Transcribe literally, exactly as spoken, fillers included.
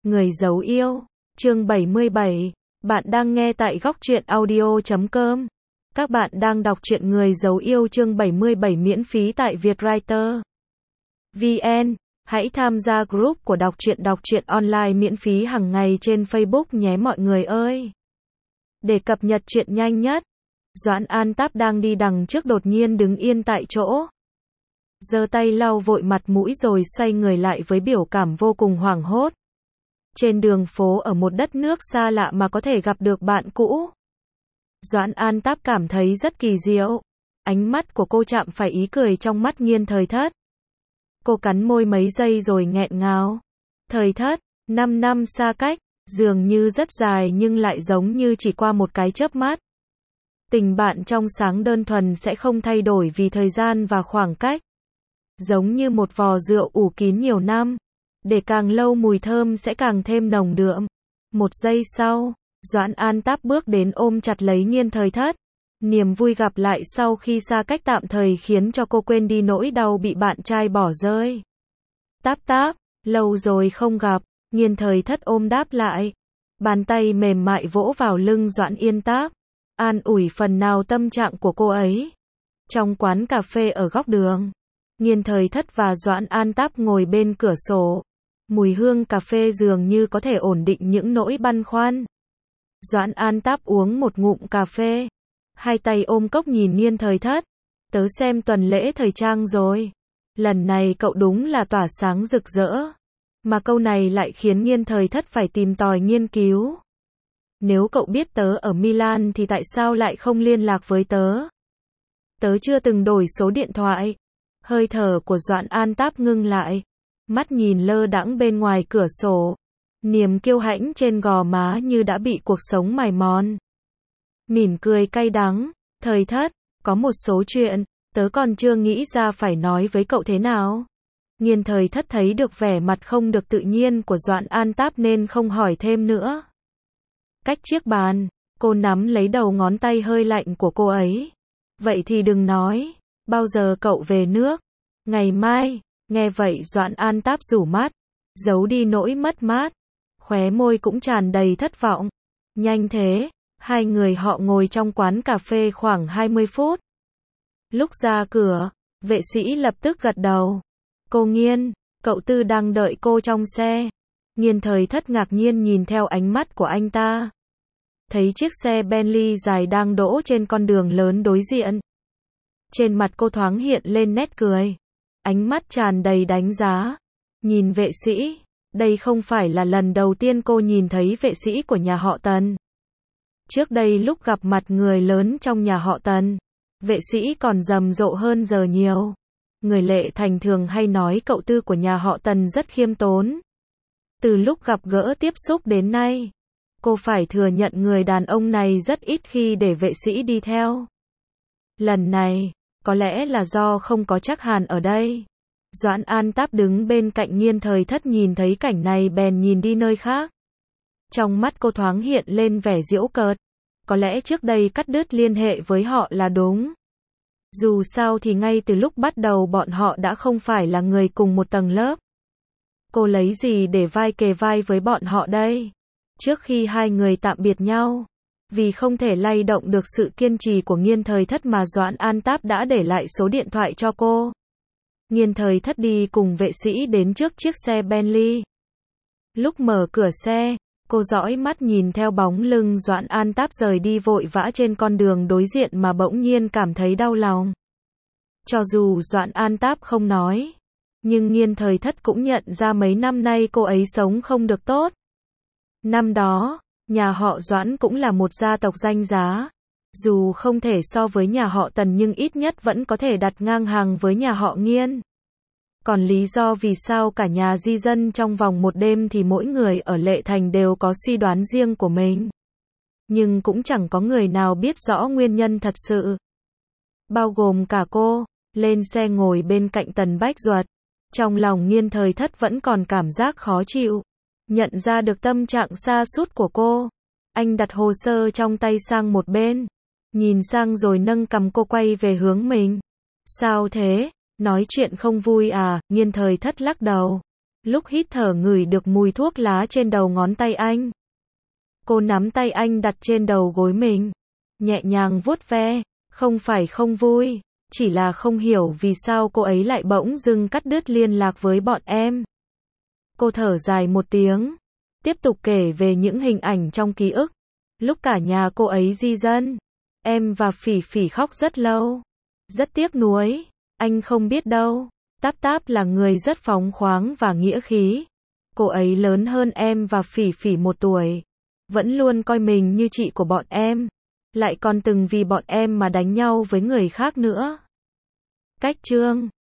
Người giấu yêu, chương bảy mươi bảy. Bạn đang nghe tại góc truyện audio chấm com. Các bạn đang đọc truyện Người giấu yêu chương bảy mươi bảy miễn phí tại Vietwriter chấm vn. Hãy tham gia group của đọc truyện đọc truyện online miễn phí hàng ngày trên Facebook nhé mọi người ơi. Để cập nhật truyện nhanh nhất, Doãn An Táp đang đi đằng trước đột nhiên đứng yên tại chỗ. Giơ tay lau vội mặt mũi rồi xoay người lại với biểu cảm vô cùng hoảng hốt. Trên đường phố ở một đất nước xa lạ mà có thể gặp được bạn cũ. Doãn An Táp cảm thấy rất kỳ diệu. Ánh mắt của cô chạm phải ý cười trong mắt Nghiên Thời Thất. Cô cắn môi mấy giây rồi nghẹn ngào. Thời Thất, năm năm xa cách, dường như rất dài nhưng lại giống như chỉ qua một cái chớp mắt. Tình bạn trong sáng đơn thuần sẽ không thay đổi vì thời gian và khoảng cách. Giống như một vò rượu ủ kín nhiều năm. Để càng lâu mùi thơm sẽ càng thêm nồng đượm. Một giây sau, Doãn An Táp bước đến ôm chặt lấy Nghiên Thời Thất. Niềm vui gặp lại sau khi xa cách tạm thời khiến cho cô quên đi nỗi đau bị bạn trai bỏ rơi. Táp Táp, lâu rồi không gặp, Nghiên Thời Thất ôm đáp lại. Bàn tay mềm mại vỗ vào lưng Doãn Yên Táp, an ủi phần nào tâm trạng của cô ấy. Trong quán cà phê ở góc đường, Nghiên Thời Thất và Doãn An Táp ngồi bên cửa sổ. Mùi hương cà phê dường như có thể ổn định những nỗi băn khoăn. Doãn An Táp uống một ngụm cà phê, hai tay ôm cốc nhìn Nghiên Thời Thất. Tớ xem tuần lễ thời trang rồi. Lần này cậu đúng là tỏa sáng rực rỡ. Mà câu này lại khiến Nghiên Thời Thất phải tìm tòi nghiên cứu. Nếu cậu biết tớ ở Milan thì tại sao lại không liên lạc với tớ? Tớ chưa từng đổi số điện thoại. Hơi thở của Doãn An Táp ngưng lại. Mắt nhìn lơ đãng bên ngoài cửa sổ. Niềm kiêu hãnh trên gò má như đã bị cuộc sống mài mòn. Mỉm cười cay đắng. Thời Thất, có một số chuyện, tớ còn chưa nghĩ ra phải nói với cậu thế nào. Nghiên Thời Thất thấy được vẻ mặt không được tự nhiên của Doãn An Táp nên không hỏi thêm nữa. Cách chiếc bàn, cô nắm lấy đầu ngón tay hơi lạnh của cô ấy. Vậy thì đừng nói, bao giờ cậu về nước? Ngày mai. Nghe vậy Doãn An Táp rủ mắt, giấu đi nỗi mất mát, khóe môi cũng tràn đầy thất vọng. Nhanh thế, hai người họ ngồi trong quán cà phê khoảng hai mươi phút. Lúc ra cửa, vệ sĩ lập tức gật đầu. Cô Nghiên, cậu Tư đang đợi cô trong xe. Nghiên Thời Thất ngạc nhiên nhìn theo ánh mắt của anh ta. Thấy chiếc xe Bentley dài đang đỗ trên con đường lớn đối diện. Trên mặt cô thoáng hiện lên nét cười. Ánh mắt tràn đầy đánh giá. Nhìn vệ sĩ, đây không phải là lần đầu tiên cô nhìn thấy vệ sĩ của nhà họ Tần. Trước đây lúc gặp mặt người lớn trong nhà họ Tần, vệ sĩ còn rầm rộ hơn giờ nhiều. Người Lệ Thành thường hay nói cậu Tư của nhà họ Tần rất khiêm tốn. Từ lúc gặp gỡ tiếp xúc đến nay, cô phải thừa nhận người đàn ông này rất ít khi để vệ sĩ đi theo. Lần này, có lẽ là do không có Trác Hàn ở đây. Doãn An Táp đứng bên cạnh Nghiên Thời Thất nhìn thấy cảnh này bèn nhìn đi nơi khác. Trong mắt cô thoáng hiện lên vẻ giễu cợt. Có lẽ trước đây cắt đứt liên hệ với họ là đúng. Dù sao thì ngay từ lúc bắt đầu bọn họ đã không phải là người cùng một tầng lớp. Cô lấy gì để vai kề vai với bọn họ đây? Trước khi hai người tạm biệt nhau, vì không thể lay động được sự kiên trì của Nghiên Thời Thất mà Doãn An Táp đã để lại số điện thoại cho cô. Nghiên Thời Thất đi cùng vệ sĩ đến trước chiếc xe Bentley. Lúc mở cửa xe, cô dõi mắt nhìn theo bóng lưng Doãn An Táp rời đi vội vã trên con đường đối diện mà bỗng nhiên cảm thấy đau lòng. Cho dù Doãn An Táp không nói, nhưng Nghiên Thời Thất cũng nhận ra mấy năm nay cô ấy sống không được tốt. Năm đó, nhà họ Doãn cũng là một gia tộc danh giá. Dù không thể so với nhà họ Tần nhưng ít nhất vẫn có thể đặt ngang hàng với nhà họ Nghiên. Còn lý do vì sao cả nhà di dân trong vòng một đêm thì mỗi người ở Lệ Thành đều có suy đoán riêng của mình. Nhưng cũng chẳng có người nào biết rõ nguyên nhân thật sự. Bao gồm cả cô, lên xe ngồi bên cạnh Tần Bách Duật. Trong lòng Nghiên Thời Thất vẫn còn cảm giác khó chịu. Nhận ra được tâm trạng sa sút của cô. Anh đặt hồ sơ trong tay sang một bên. Nhìn sang rồi nâng cằm cô quay về hướng mình. Sao thế? Nói chuyện không vui à? Nghiên Thời Thất lắc đầu. Lúc hít thở ngửi được mùi thuốc lá trên đầu ngón tay anh. Cô nắm tay anh đặt trên đầu gối mình, nhẹ nhàng vuốt ve, không phải không vui, chỉ là không hiểu vì sao cô ấy lại bỗng dưng cắt đứt liên lạc với bọn em. Cô thở dài một tiếng, tiếp tục kể về những hình ảnh trong ký ức. Lúc cả nhà cô ấy di dân, em và Phỉ Phỉ khóc rất lâu. Rất tiếc nuối, anh không biết đâu. Táp Táp là người rất phóng khoáng và nghĩa khí. Cô ấy lớn hơn em và Phỉ Phỉ một tuổi. Vẫn luôn coi mình như chị của bọn em. Lại còn từng vì bọn em mà đánh nhau với người khác nữa. Cách chương